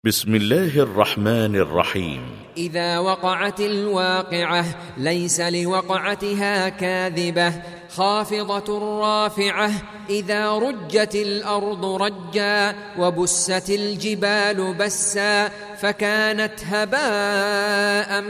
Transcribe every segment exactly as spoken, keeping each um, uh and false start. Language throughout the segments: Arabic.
بسم الله الرحمن الرحيم. إذا وقعت الواقعة ليس لوقعتها كاذبة خافضة رافعة إذا رجت الأرض رجا وبست الجبال بسا فكانت هباء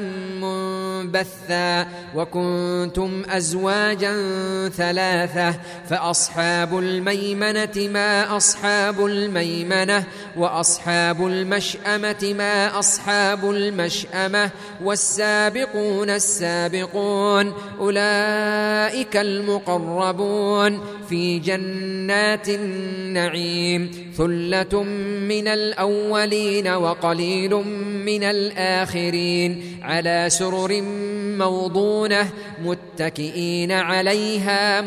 منبثا وكنتم أزواجا ثلاثة فأصحاب الميمنة ما أصحاب الميمنة وأصحاب المشأمة ما أصحاب المشأمة والسابقون السابقون أولئك المقربون في جنات النعيم ثلة من الأولين وقليل من الآخرين على سرر موضونة متكئين عليها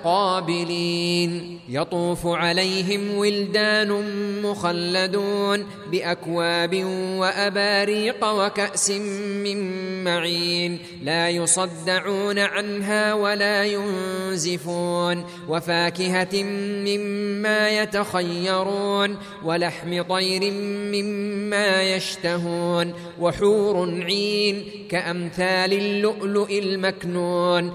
متقابلين يطوف عليهم ولدان مخلدون بأكواب وأباريق وكأس من معين لا يصدعون عنها ولا ينزفون وفاكهة مما يتخيرون ولحم طير مما يشتهون وحور عين كأمثال اللؤلؤ المكنون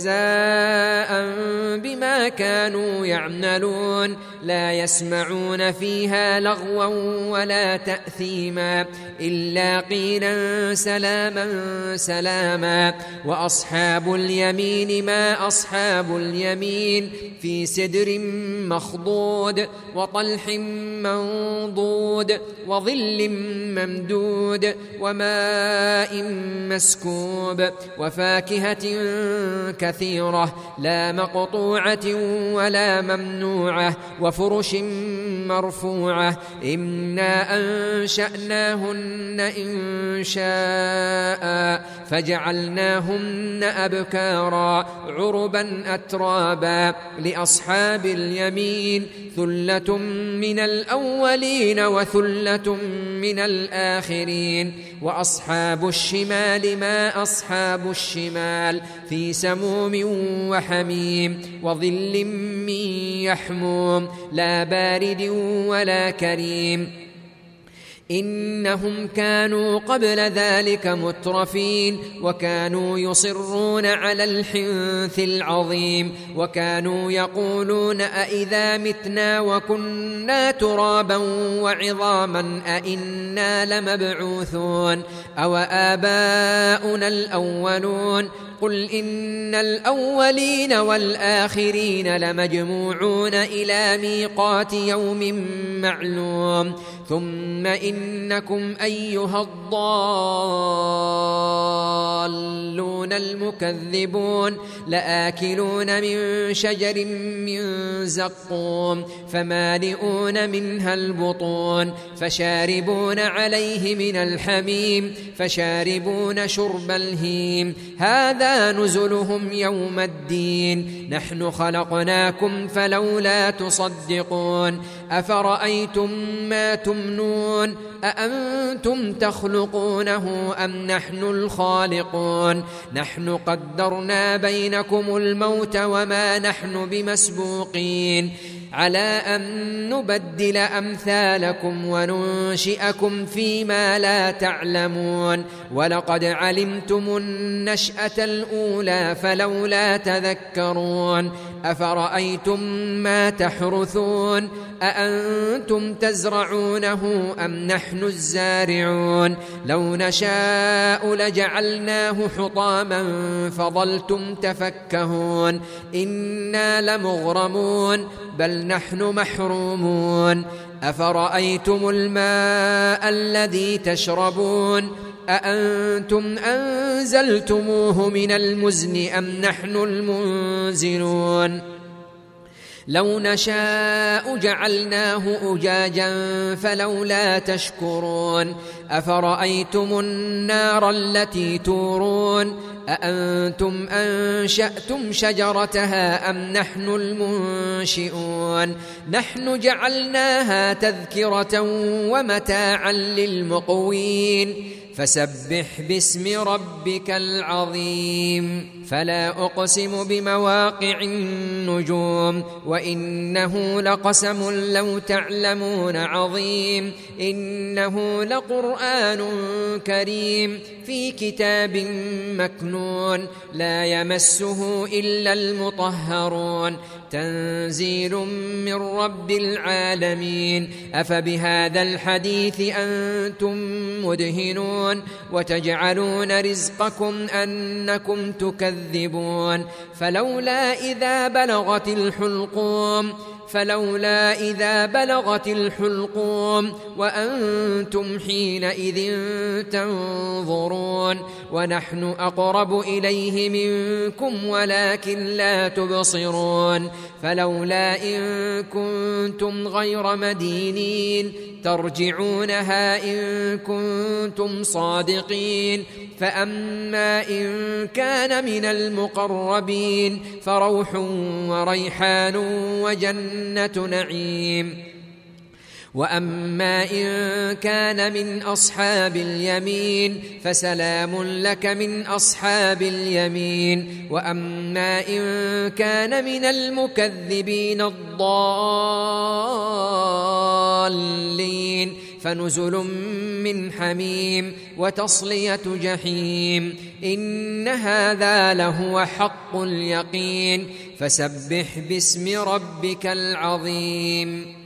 جزاء بما كانوا يعملون لا يسمعون فيها لغوا ولا تأثيما إلا قيلا سلاما سلاما وأصحاب اليمين ما أصحاب اليمين في سدر مخضود وطلح منضود وظل ممدود وماء مسكوب وفاكهة كثيرة لا مقطوعة ولا ممنوعة وفرش مرفوعة إنا أنشأناهن إن شاء فجعلناهن أبكارا عربا أترابا لأصحاب اليمين ثلة من الأولين وثلة من الآخرين وأصحاب الشمال ما أصحاب الشمال في سموم وحميم وظل من يحموم لا بارد ولا كريم إنهم كانوا قبل ذلك مترفين وكانوا يصرون على الحنث العظيم وكانوا يقولون أئذا متنا وكنا ترابا وعظاما أئنا لمبعوثون أو آباؤنا الأولون قل إن الأولين والآخرين لمجموعون إلى ميقات يوم معلوم ثم إنكم أيها الضالون المكذبون لآكلون من شجر من زقوم فمالئون منها البطون فشاربون عليه من الحميم فشاربون شرب الهيم هذا نزلهم يوم الدين نحن خلقناكم فلولا تصدقون أفرأيتم ما تمنون أأنتم تخلقونه أم نحن الخالقون نحن قدرنا بينكم الموت وما نحن بمسبوقين على أن نبدل أمثالكم وننشئكم فيما لا تعلمون ولقد علمتم النشأة الأولى فلولا تذكرون أفرأيتم ما تحرثون أأنتم تزرعونه أم نحن الزارعون لو نشاء لجعلناه حطاما فظلتم تفكهون إنا لمغرمون بل نحن محرومون أفرأيتم الماء الذي تشربون أأنتم أنزلتموه من المزن أم نحن المنزلون لو نشاء جعلناه أجاجا فلولا تشكرون أفرأيتم النار التي تورون أأنتم أنشأتم شجرتها أم نحن المنشئون نحن جعلناها تذكرة ومتاعا للمقوين فسبح باسم ربك العظيم فلا أقسم بمواقع النجوم وإنه لقسم لو تعلمون عظيم إنه لقرآن كريم في كتاب مكنون لا يمسه إلا المطهرون تنزيل من رب العالمين أفبهذا الحديث أنتم مدهنون وتجعلون رزقكم أنكم تكذبون فلولا إذا بلغت الحلقوم فلولا إذا بلغت الحلقوم وأنتم حينئذ تنظرون ونحن أقرب إليه منكم ولكن لا تبصرون فلولا إن كنتم غير مدينين ترجعونها إن كنتم صادقين فأما إن كان من المقربين فروح وريحان وجنة نعيم وأما إن كان من أصحاب اليمين فسلام لك من أصحاب اليمين وأما إن كان من المكذبين الضالين فنزل من حميم وتصلية جحيم إن هذا لهو حق اليقين فسبح باسم ربك العظيم